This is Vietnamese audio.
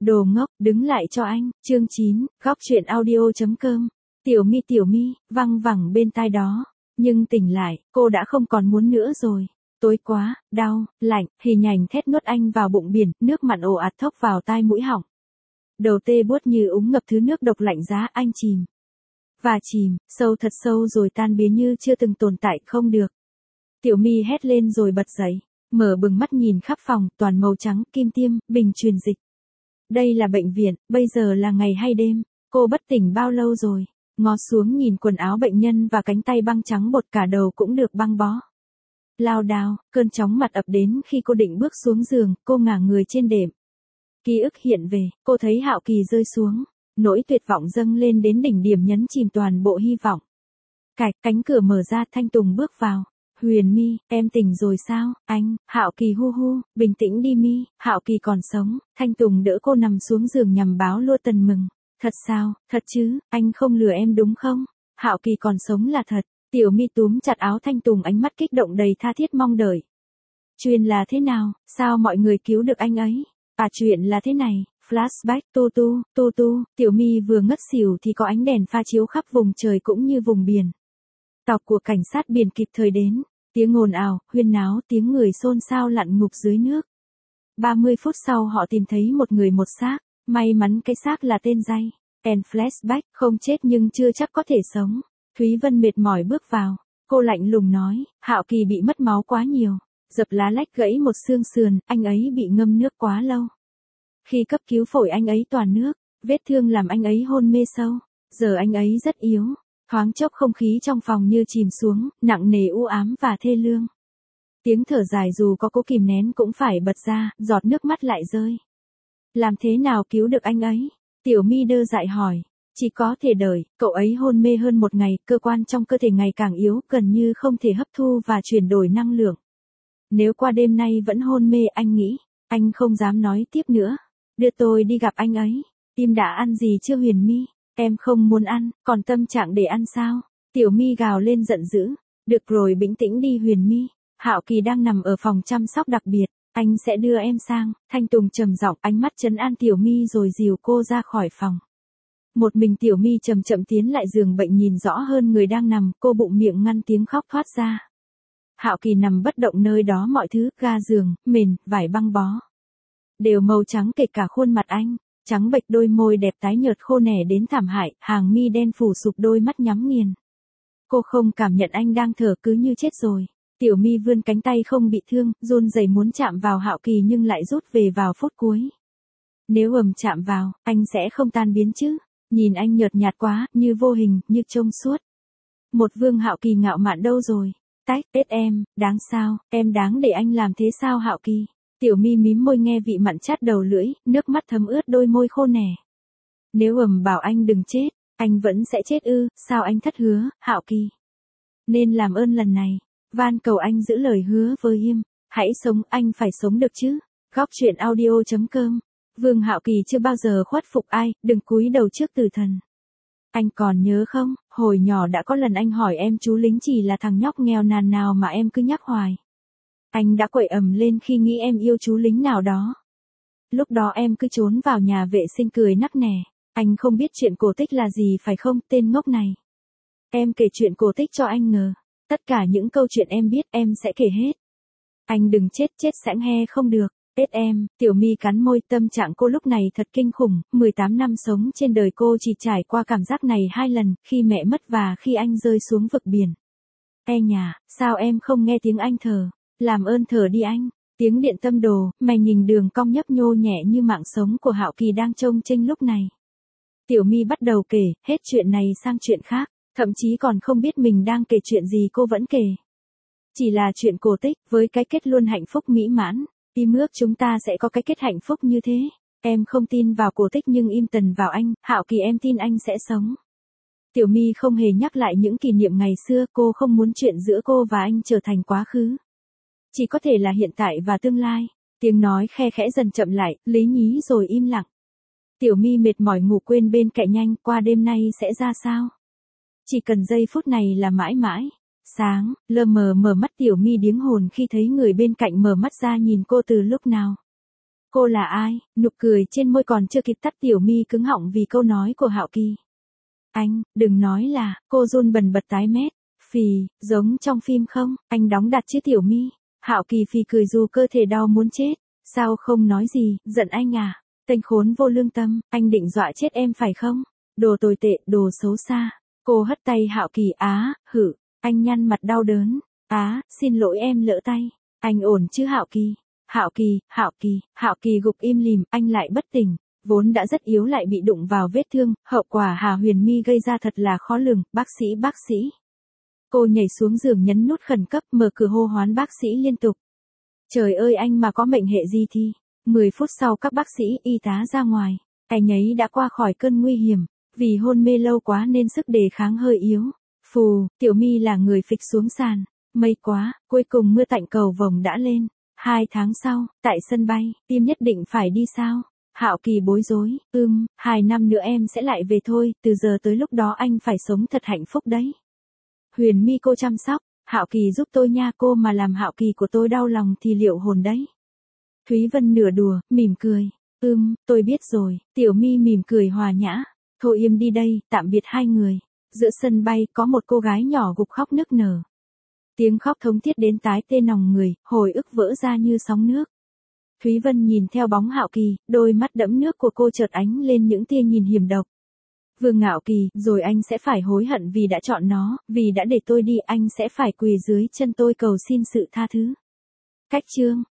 Đồ ngốc, đứng lại cho anh. Chương 9, góc truyện audio.com. Tiểu mi, văng vẳng bên tai đó. Nhưng tỉnh lại, cô đã không còn muốn nữa rồi. Tối quá, đau, lạnh, hình ảnh thét nuốt anh vào bụng biển, nước mặn ồ ạt thốc vào tai mũi họng. Đầu tê buốt như úng ngập thứ nước độc lạnh giá, anh chìm. Và chìm, sâu thật sâu rồi tan biến như chưa từng tồn tại, không được. Tiểu mi hét lên rồi bật dậy, mở bừng mắt nhìn khắp phòng, toàn màu trắng, kim tiêm, bình truyền dịch. Đây là bệnh viện, bây giờ là ngày hay đêm, cô bất tỉnh bao lâu rồi, ngó xuống nhìn quần áo bệnh nhân và cánh tay băng trắng bột, cả đầu cũng được băng bó. Lao đao, cơn chóng mặt ập đến khi cô định bước xuống giường, cô ngả người trên đệm. Ký ức hiện về, cô thấy Hạo Kỳ rơi xuống, nỗi tuyệt vọng dâng lên đến đỉnh điểm nhấn chìm toàn bộ hy vọng. Cạch, cánh cửa mở ra, Thanh Tùng bước vào. Huyền Mi, em tỉnh rồi sao? Anh, Hạo Kỳ hu hu, bình tĩnh đi Mi, Hạo Kỳ còn sống. Thanh Tùng đỡ cô nằm xuống giường nhằm báo lua tần mừng. Thật sao, thật chứ, anh không lừa em đúng không? Hạo Kỳ còn sống là thật. Tiểu Mi túm chặt áo Thanh Tùng, ánh mắt kích động đầy tha thiết mong đợi. Chuyện là thế nào, sao mọi người cứu được anh ấy? À, chuyện là thế này. Flashback, tu, Tiểu Mi vừa ngất xỉu thì có ánh đèn pha chiếu khắp vùng trời cũng như vùng biển. Tàu của cảnh sát biển kịp thời đến, tiếng ồn ào, huyên náo, tiếng người xôn xao lặn ngục dưới nước. 30 phút sau họ tìm thấy một người một xác, may mắn cái xác là tên Jay. And flashback, không chết nhưng chưa chắc có thể sống. Thúy Vân mệt mỏi bước vào, cô lạnh lùng nói, Hạo Kỳ bị mất máu quá nhiều, dập lá lách gãy một xương sườn, anh ấy bị ngâm nước quá lâu. Khi cấp cứu phổi anh ấy toàn nước, vết thương làm anh ấy hôn mê sâu, giờ anh ấy rất yếu. Thoáng chốc không khí trong phòng như chìm xuống, nặng nề u ám và thê lương. Tiếng thở dài dù có cố kìm nén cũng phải bật ra, giọt nước mắt lại rơi. Làm thế nào cứu được anh ấy? Tiểu Mi đơ dại hỏi. Chỉ có thể đợi, cậu ấy hôn mê hơn một ngày, cơ quan trong cơ thể ngày càng yếu, gần như không thể hấp thu và chuyển đổi năng lượng. Nếu qua đêm nay vẫn hôn mê, anh nghĩ, anh không dám nói tiếp nữa. Đưa tôi đi gặp anh ấy. Tim đã ăn gì chưa Huyền Mi? Em không muốn ăn, còn tâm trạng để ăn sao? Tiểu Mi gào lên giận dữ. Được rồi, bình tĩnh đi Huyền Mi. Hạo Kỳ đang nằm ở phòng chăm sóc đặc biệt, anh sẽ đưa em sang. Thanh Tùng trầm giọng, ánh mắt trấn an Tiểu Mi rồi dìu cô ra khỏi phòng. Một mình Tiểu Mi chậm chậm tiến lại giường bệnh, nhìn rõ hơn người đang nằm, cô bụng miệng ngăn tiếng khóc thoát ra. Hạo Kỳ nằm bất động nơi đó, mọi thứ, ga giường, mền, vải băng bó, đều màu trắng, kể cả khuôn mặt anh. Trắng bệch, đôi môi đẹp tái nhợt khô nẻ đến thảm hại, hàng mi đen phủ sụp, đôi mắt nhắm nghiền. Cô không cảm nhận anh đang thở, cứ như chết rồi. Tiểu Mi vươn cánh tay không bị thương, run rẩy muốn chạm vào Hạo Kỳ nhưng lại rút về vào phút cuối. Nếu chạm vào, anh sẽ không tan biến chứ? Nhìn anh nhợt nhạt quá, như vô hình, như trong suốt. Một Vương Hạo Kỳ ngạo mạn đâu rồi? Tách, em, đáng sao, em đáng để anh làm thế sao Hạo Kỳ? Tiểu Mi mím môi nghe vị mặn chát đầu lưỡi, nước mắt thấm ướt đôi môi khô nẻ. Nếu bảo anh đừng chết, anh vẫn sẽ chết ư? Sao anh thất hứa, Hạo Kỳ? Nên làm ơn lần này, van cầu anh giữ lời hứa với em. Hãy sống, anh phải sống được chứ. Góc truyện audio.com. Vương Hạo Kỳ chưa bao giờ khuất phục ai, đừng cúi đầu trước tử thần. Anh còn nhớ không, hồi nhỏ đã có lần anh hỏi em chú lính chỉ là thằng nhóc nghèo nàn nào mà em cứ nhắc hoài. Anh đã quậy ầm lên khi nghĩ em yêu chú lính nào đó. Lúc đó em cứ trốn vào nhà vệ sinh cười nắc nẻ. Anh không biết chuyện cổ tích là gì phải không, tên ngốc này. Em kể chuyện cổ tích cho anh ngờ. Tất cả những câu chuyện em biết em sẽ kể hết. Anh đừng chết sẵn he không được. Em, Tiểu Mi cắn môi, tâm trạng cô lúc này thật kinh khủng, 18 năm sống trên đời cô chỉ trải qua cảm giác này 2 lần, khi mẹ mất và khi anh rơi xuống vực biển. Nhà, sao em không nghe tiếng anh thở? Làm ơn thở đi anh. Tiếng điện tâm đồ, mày nhìn đường cong nhấp nhô nhẹ như mạng sống của Hạo Kỳ đang chông chênh lúc này. Tiểu Mi bắt đầu kể, hết chuyện này sang chuyện khác, thậm chí còn không biết mình đang kể chuyện gì cô vẫn kể. Chỉ là chuyện cổ tích, với cái kết luôn hạnh phúc mỹ mãn. Im ước chúng ta sẽ có cái kết hạnh phúc như thế. Em không tin vào cổ tích nhưng im tần vào anh, Hạo Kỳ em tin anh sẽ sống. Tiểu Mi không hề nhắc lại những kỷ niệm ngày xưa, cô không muốn chuyện giữa cô và anh trở thành quá khứ. Chỉ có thể là hiện tại và tương lai. Tiếng nói khe khẽ dần chậm lại, lý nhí rồi im lặng. Tiểu Mi mệt mỏi ngủ quên bên cạnh nhanh, qua đêm nay sẽ ra sao? Chỉ cần giây phút này là mãi mãi. Sáng, lờ mờ mở mắt Tiểu Mi điếng hồn khi thấy người bên cạnh mở mắt ra nhìn cô từ lúc nào. Cô là ai? Nụ cười trên môi còn chưa kịp tắt Tiểu My cứng họng vì câu nói của Hạo Kỳ. Anh, đừng nói là, cô run bần bật tái mét. Phì, giống trong phim không, anh đóng đặt chứ Tiểu My. Hạo Kỳ phì cười dù cơ thể đau muốn chết. Sao không nói gì, giận anh à? Tên khốn vô lương tâm, anh định dọa chết em phải không? Đồ tồi tệ, đồ xấu xa. Cô hất tay Hạo Kỳ hử. Anh nhăn mặt đau đớn. Xin lỗi em lỡ tay. Anh ổn chứ Hạo Kỳ? Hạo Kỳ gục im lìm, anh lại bất tỉnh. Vốn đã rất yếu lại bị đụng vào vết thương, hậu quả Hà Huyền My gây ra thật là khó lường, bác sĩ. Cô nhảy xuống giường nhấn nút khẩn cấp, mở cửa hô hoán bác sĩ liên tục. Trời ơi anh mà có mệnh hệ gì thì. 10 phút sau các bác sĩ, y tá ra ngoài. Anh ấy đã qua khỏi cơn nguy hiểm. Vì hôn mê lâu quá nên sức đề kháng hơi yếu. Phù, Tiểu My là người phịch xuống sàn. May quá, cuối cùng mưa tạnh cầu vồng đã lên. 2 tháng sau, tại sân bay, tim nhất định phải đi sao? Hạo Kỳ bối rối, 2 năm nữa em sẽ lại về thôi, từ giờ tới lúc đó anh phải sống thật hạnh phúc đấy. Huyền My cô chăm sóc, Hạo Kỳ giúp tôi nha, cô mà làm Hạo Kỳ của tôi đau lòng thì liệu hồn đấy. Thúy Vân nửa đùa, mỉm cười, tôi biết rồi, Tiểu My mỉm cười hòa nhã, thôi im đi đây, tạm biệt hai người. Giữa sân bay có một cô gái nhỏ gục khóc nức nở. Tiếng khóc thống thiết đến tái tê nòng người, hồi ức vỡ ra như sóng nước. Thúy Vân nhìn theo bóng Hạo Kỳ, đôi mắt đẫm nước của cô chợt ánh lên những tia nhìn hiểm độc. Vương Ngạo Kỳ, rồi anh sẽ phải hối hận vì đã chọn nó, vì đã để tôi đi, anh sẽ phải quỳ dưới chân tôi cầu xin sự tha thứ. Cách chương